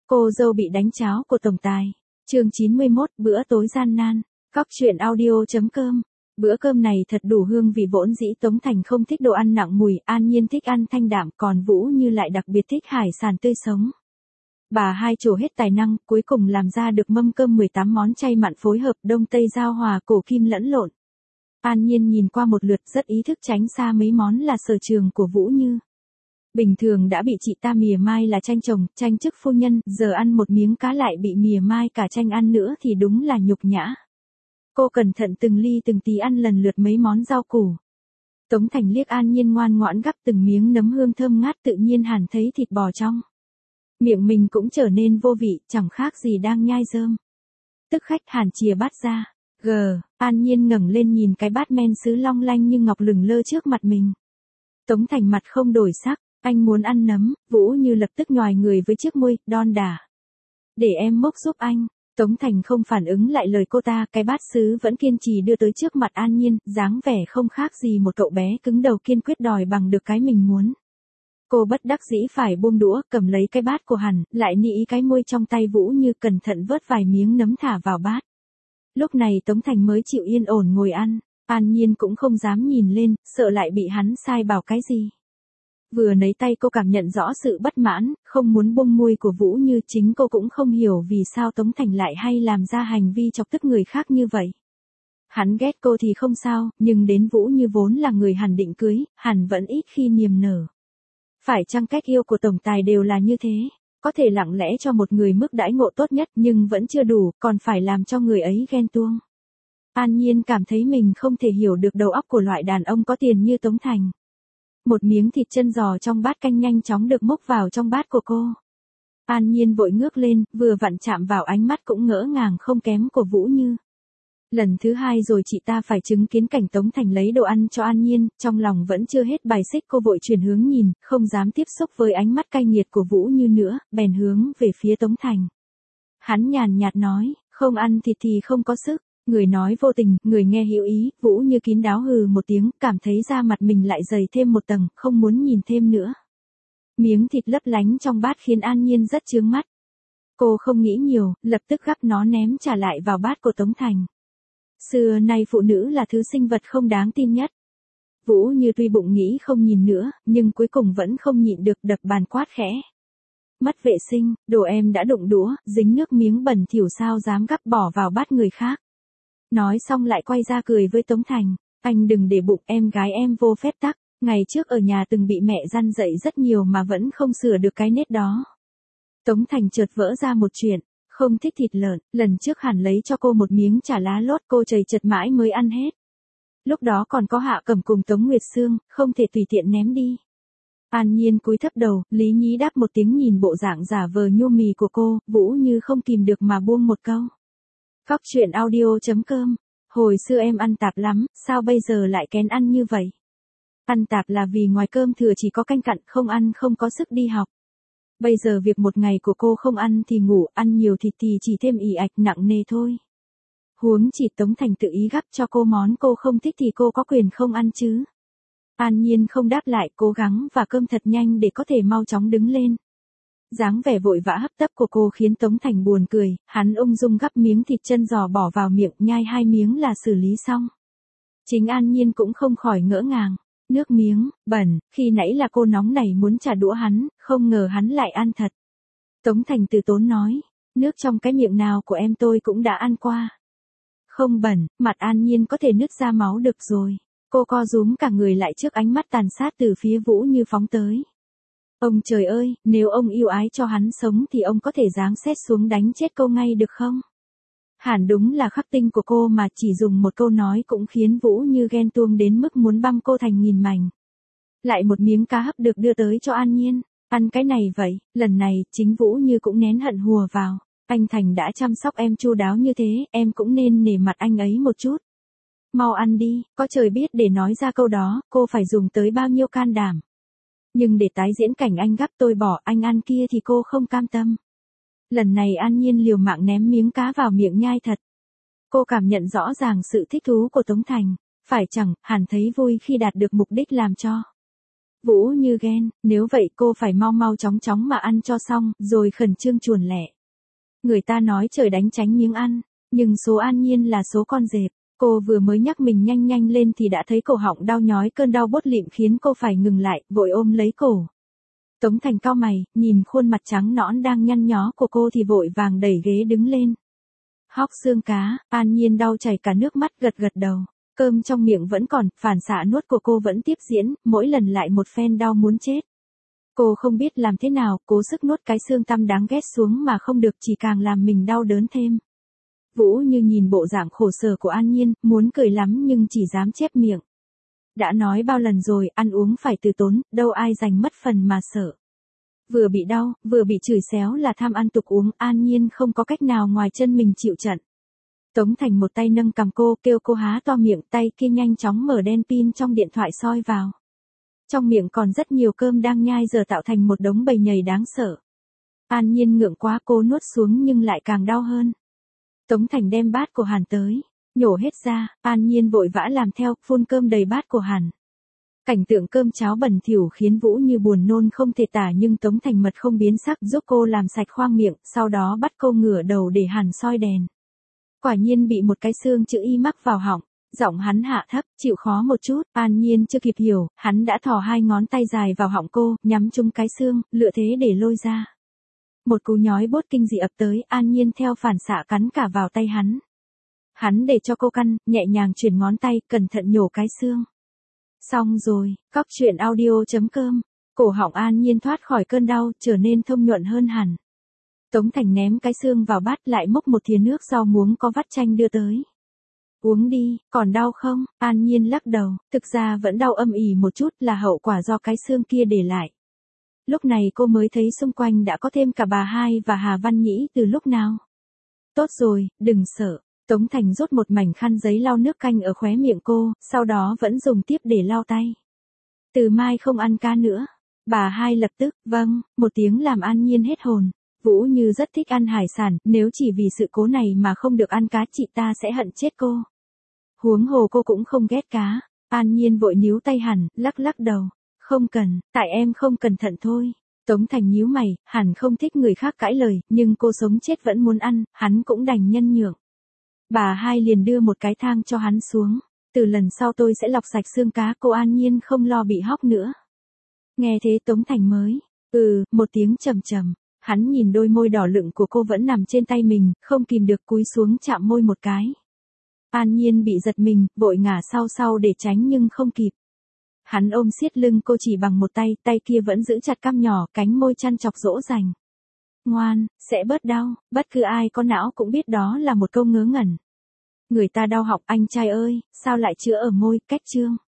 Cô dâu bị đánh cháo của tổng tài. Chương 91, bữa tối gian nan. Cóc truyện audio.com. Bữa cơm này thật đủ hương vị vốn dĩ Tống Thành không thích đồ ăn nặng mùi, An Nhiên thích ăn thanh đạm, còn Vũ Như lại đặc biệt thích hải sản tươi sống. Bà hai trổ hết tài năng, cuối cùng làm ra được mâm cơm 18 món chay mặn phối hợp đông tây giao hòa cổ kim lẫn lộn. An Nhiên nhìn qua một lượt rất ý thức tránh xa mấy món là sở trường của Vũ Như. Bình thường đã bị chị ta mỉa mai là tranh chồng, tranh chức phu nhân, giờ ăn một miếng cá lại bị mỉa mai cả tranh ăn nữa thì đúng là nhục nhã. Cô cẩn thận từng ly từng tí ăn lần lượt mấy món rau củ. Tống Thành liếc An Nhiên ngoan ngoãn gắp từng miếng nấm hương thơm ngát, tự nhiên hẳn thấy thịt bò trong miệng mình cũng trở nên vô vị, chẳng khác gì đang nhai rơm. Tức khách hàn chìa bát ra. An Nhiên ngẩng lên nhìn cái bát men sứ long lanh như ngọc lửng lơ trước mặt mình. Tống Thành mặt không đổi sắc, anh muốn ăn nấm. Vũ Như lập tức nhoài người với chiếc môi, đon đả. Để em múc giúp anh. Tống Thành không phản ứng lại lời cô ta, cái bát sứ vẫn kiên trì đưa tới trước mặt An Nhiên, dáng vẻ không khác gì một cậu bé cứng đầu kiên quyết đòi bằng được cái mình muốn. Cô bất đắc dĩ phải buông đũa, cầm lấy cái bát của hắn, lại nị cái môi trong tay Vũ Như, cẩn thận vớt vài miếng nấm thả vào bát. Lúc này Tống Thành mới chịu yên ổn ngồi ăn. An Nhiên cũng không dám nhìn lên, sợ lại bị hắn sai bảo cái gì. Vừa nấy tay cô cảm nhận rõ sự bất mãn, không muốn buông môi của Vũ Như, chính cô cũng không hiểu vì sao Tống Thành lại hay làm ra hành vi chọc tức người khác như vậy. Hắn ghét cô thì không sao, nhưng đến Vũ Như vốn là người hắn định cưới, hắn vẫn ít khi niềm nở. Phải chăng cách yêu của tổng tài đều là như thế? Có thể lặng lẽ cho một người mức đãi ngộ tốt nhất nhưng vẫn chưa đủ, còn phải làm cho người ấy ghen tuông. An Nhiên cảm thấy mình không thể hiểu được đầu óc của loại đàn ông có tiền như Tống Thành. Một miếng thịt chân giò trong bát canh nhanh chóng được múc vào trong bát của cô. An Nhiên vội ngước lên, vừa vặn chạm vào ánh mắt cũng ngỡ ngàng không kém của Vũ Như. Lần thứ hai rồi chị ta phải chứng kiến cảnh Tống Thành lấy đồ ăn cho An Nhiên, trong lòng vẫn chưa hết bài xích, cô vội chuyển hướng nhìn, không dám tiếp xúc với ánh mắt cay nghiệt của Vũ Như nữa, bèn hướng về phía Tống Thành. Hắn nhàn nhạt nói, không ăn thịt thì không có sức. Người nói vô tình, người nghe hữu ý. Vũ Như kín đáo hừ một tiếng, cảm thấy da mặt mình lại dày thêm một tầng, không muốn nhìn thêm nữa. Miếng thịt lấp lánh trong bát khiến An Nhiên rất chướng mắt. Cô không nghĩ nhiều, lập tức gắp nó ném trả lại vào bát của Tống Thành. Xưa nay phụ nữ là thứ sinh vật không đáng tin nhất. Vũ Như tuy bụng nghĩ không nhìn nữa, nhưng cuối cùng vẫn không nhịn được, đập bàn quát khẽ. Mất vệ sinh, đồ em đã đụng đũa, dính nước miếng bẩn thỉu sao dám gắp bỏ vào bát người khác. Nói xong lại quay ra cười với Tống Thành. Anh đừng để bụng, em gái em vô phép tắc. Ngày trước ở nhà từng bị mẹ răn dạy rất nhiều mà vẫn không sửa được cái nết đó. Tống Thành chợt vỡ ra một chuyện. Không thích thịt lợn, lần trước hắn lấy cho cô một miếng chả lá lốt, cô chầy chật mãi mới ăn hết. Lúc đó còn có Hạ Cẩm cùng Tống Nguyệt Sương, không thể tùy tiện ném đi. An Nhiên cúi thấp đầu, lý nhí đáp một tiếng, nhìn bộ dạng giả vờ nhô mì của cô, Vũ Như không kìm được mà buông một câu. Cóc truyện audio.com. Hồi xưa em ăn tạp lắm, sao bây giờ lại kén ăn như vậy? Ăn tạp là vì ngoài cơm thừa chỉ có canh cặn, không ăn không có sức đi học. Bây giờ việc một ngày của cô không ăn thì ngủ, ăn nhiều thịt thì chỉ thêm ì ạch nặng nề thôi. Huống chỉ Tống Thành tự ý gắp cho cô món cô không thích thì cô có quyền không ăn chứ. An Nhiên không đáp lại, cố gắng và cơm thật nhanh để có thể mau chóng đứng lên. Dáng vẻ vội vã hấp tấp của cô khiến Tống Thành buồn cười, hắn ung dung gắp miếng thịt chân giò bỏ vào miệng, nhai 2 miếng là xử lý xong. Chính An Nhiên cũng không khỏi ngỡ ngàng. Nước miếng, bẩn, khi nãy là cô nóng nảy muốn trả đũa hắn, không ngờ hắn lại ăn thật. Tống Thành từ tốn nói, nước trong cái miệng nào của em tôi cũng đã ăn qua. Không bẩn, mặt An Nhiên có thể nứt ra máu được rồi. Cô co rúm cả người lại trước ánh mắt tàn sát từ phía Vũ Như phóng tới. Ông trời ơi, nếu ông yêu ái cho hắn sống thì ông có thể giáng sét xuống đánh chết cô ngay được không? Hẳn đúng là khắc tinh của cô mà chỉ dùng một câu nói cũng khiến Vũ Như ghen tuông đến mức muốn băm cô thành nghìn mảnh. Lại một miếng cá hấp được đưa tới cho An Nhiên. Ăn cái này vậy, lần này chính Vũ Như cũng nén hận hùa vào. Anh Thành đã chăm sóc em chu đáo như thế, em cũng nên nể mặt anh ấy một chút. Mau ăn đi, có trời biết để nói ra câu đó, cô phải dùng tới bao nhiêu can đảm. Nhưng để tái diễn cảnh anh gắp tôi bỏ anh ăn kia thì cô không cam tâm. Lần này An Nhiên liều mạng ném miếng cá vào miệng nhai thật. Cô cảm nhận rõ ràng sự thích thú của Tống Thành. Phải chẳng, hẳn thấy vui khi đạt được mục đích làm cho. Vũ Như ghen, nếu vậy cô phải mau mau chóng chóng mà ăn cho xong, rồi khẩn trương chuồn lẹ. Người ta nói trời đánh tránh miếng ăn, nhưng số An Nhiên là số con dẹp. Cô vừa mới nhắc mình nhanh nhanh lên thì đã thấy cổ họng đau nhói, cơn đau bốt lịm khiến cô phải ngừng lại, vội ôm lấy cổ. Tống Thành cau mày, nhìn khuôn mặt trắng nõn đang nhăn nhó của cô thì vội vàng đẩy ghế đứng lên. Hóc xương cá, An Nhiên đau chảy cả nước mắt, gật gật đầu. Cơm trong miệng vẫn còn, phản xạ nuốt của cô vẫn tiếp diễn, mỗi lần lại một phen đau muốn chết. Cô không biết làm thế nào, cố sức nuốt cái xương tăm đáng ghét xuống mà không được, chỉ càng làm mình đau đớn thêm. Vũ Như nhìn bộ dạng khổ sở của An Nhiên, muốn cười lắm nhưng chỉ dám chép miệng. Đã nói bao lần rồi, ăn uống phải từ tốn, đâu ai dành mất phần mà sợ. Vừa bị đau, vừa bị chửi xéo là tham ăn tục uống, An Nhiên không có cách nào ngoài chân mình chịu trận. Tống Thành một tay nâng cằm cô, kêu cô há to miệng, tay kia nhanh chóng mở đèn pin trong điện thoại soi vào. Trong miệng còn rất nhiều cơm đang nhai giờ tạo thành một đống bầy nhầy đáng sợ. An Nhiên ngượng quá, cô nuốt xuống nhưng lại càng đau hơn. Tống Thành đem bát của Hàn tới, nhổ hết ra, An Nhiên vội vã làm theo, phun cơm đầy bát của Hàn. Cảnh tượng cơm cháo bẩn thỉu khiến Vũ Như buồn nôn không thể tả, nhưng Tống Thành mặt không biến sắc giúp cô làm sạch khoang miệng, sau đó bắt cô ngửa đầu để Hàn soi đèn. Quả nhiên bị một cái xương chữ Y mắc vào họng, giọng hắn hạ thấp, chịu khó một chút. An Nhiên chưa kịp hiểu, hắn đã thò hai ngón tay dài vào họng cô, nhắm trúng cái xương, lựa thế để lôi ra. Một cú nhói bốt kinh dị ập tới, An Nhiên theo phản xạ cắn cả vào tay hắn. Hắn để cho cô căn, nhẹ nhàng chuyển ngón tay, cẩn thận nhổ cái xương. Xong rồi, cóc truyện audio.com. Cổ họng An Nhiên thoát khỏi cơn đau, trở nên thông nhuận hơn hẳn. Tống Thành ném cái xương vào bát, lại múc một thìa nước rau muống có vắt chanh đưa tới. Uống đi, còn đau không? An Nhiên lắc đầu, thực ra vẫn đau âm ỉ một chút, là hậu quả do cái xương kia để lại. Lúc này cô mới thấy xung quanh đã có thêm cả bà Hai và Hà Văn Nhĩ từ lúc nào. Tốt rồi, đừng sợ. Tống Thành rút một mảnh khăn giấy lau nước canh ở khóe miệng cô, sau đó vẫn dùng tiếp để lau tay. Từ mai không ăn cá nữa. Bà Hai lập tức, vâng, một tiếng làm An Nhiên hết hồn. Vũ Như rất thích ăn hải sản, nếu chỉ vì sự cố này mà không được ăn cá chị ta sẽ hận chết cô. Huống hồ cô cũng không ghét cá. An Nhiên vội níu tay Hàn, lắc lắc đầu. Không cần, tại em không cẩn thận thôi. Tống Thành nhíu mày, hẳn không thích người khác cãi lời, nhưng cô sống chết vẫn muốn ăn, hắn cũng đành nhân nhượng. Bà Hai liền đưa một cái thang cho hắn xuống. Từ lần sau tôi sẽ lọc sạch xương cá, cô An Nhiên không lo bị hóc nữa. Nghe thế Tống Thành mới, một tiếng trầm trầm. Hắn nhìn đôi môi đỏ lựng của cô vẫn nằm trên tay mình, không kìm được cúi xuống chạm môi một cái. An Nhiên bị giật mình, vội ngả sau sau để tránh nhưng không kịp. Hắn ôm siết lưng cô chỉ bằng một tay, tay kia vẫn giữ chặt cằm nhỏ, cánh môi chăn chọc dỗ dành. Ngoan, sẽ bớt đau, bất cứ ai có não cũng biết đó là một câu ngớ ngẩn. Người ta đau họng, anh trai ơi, sao lại chữa ở môi, cách chương.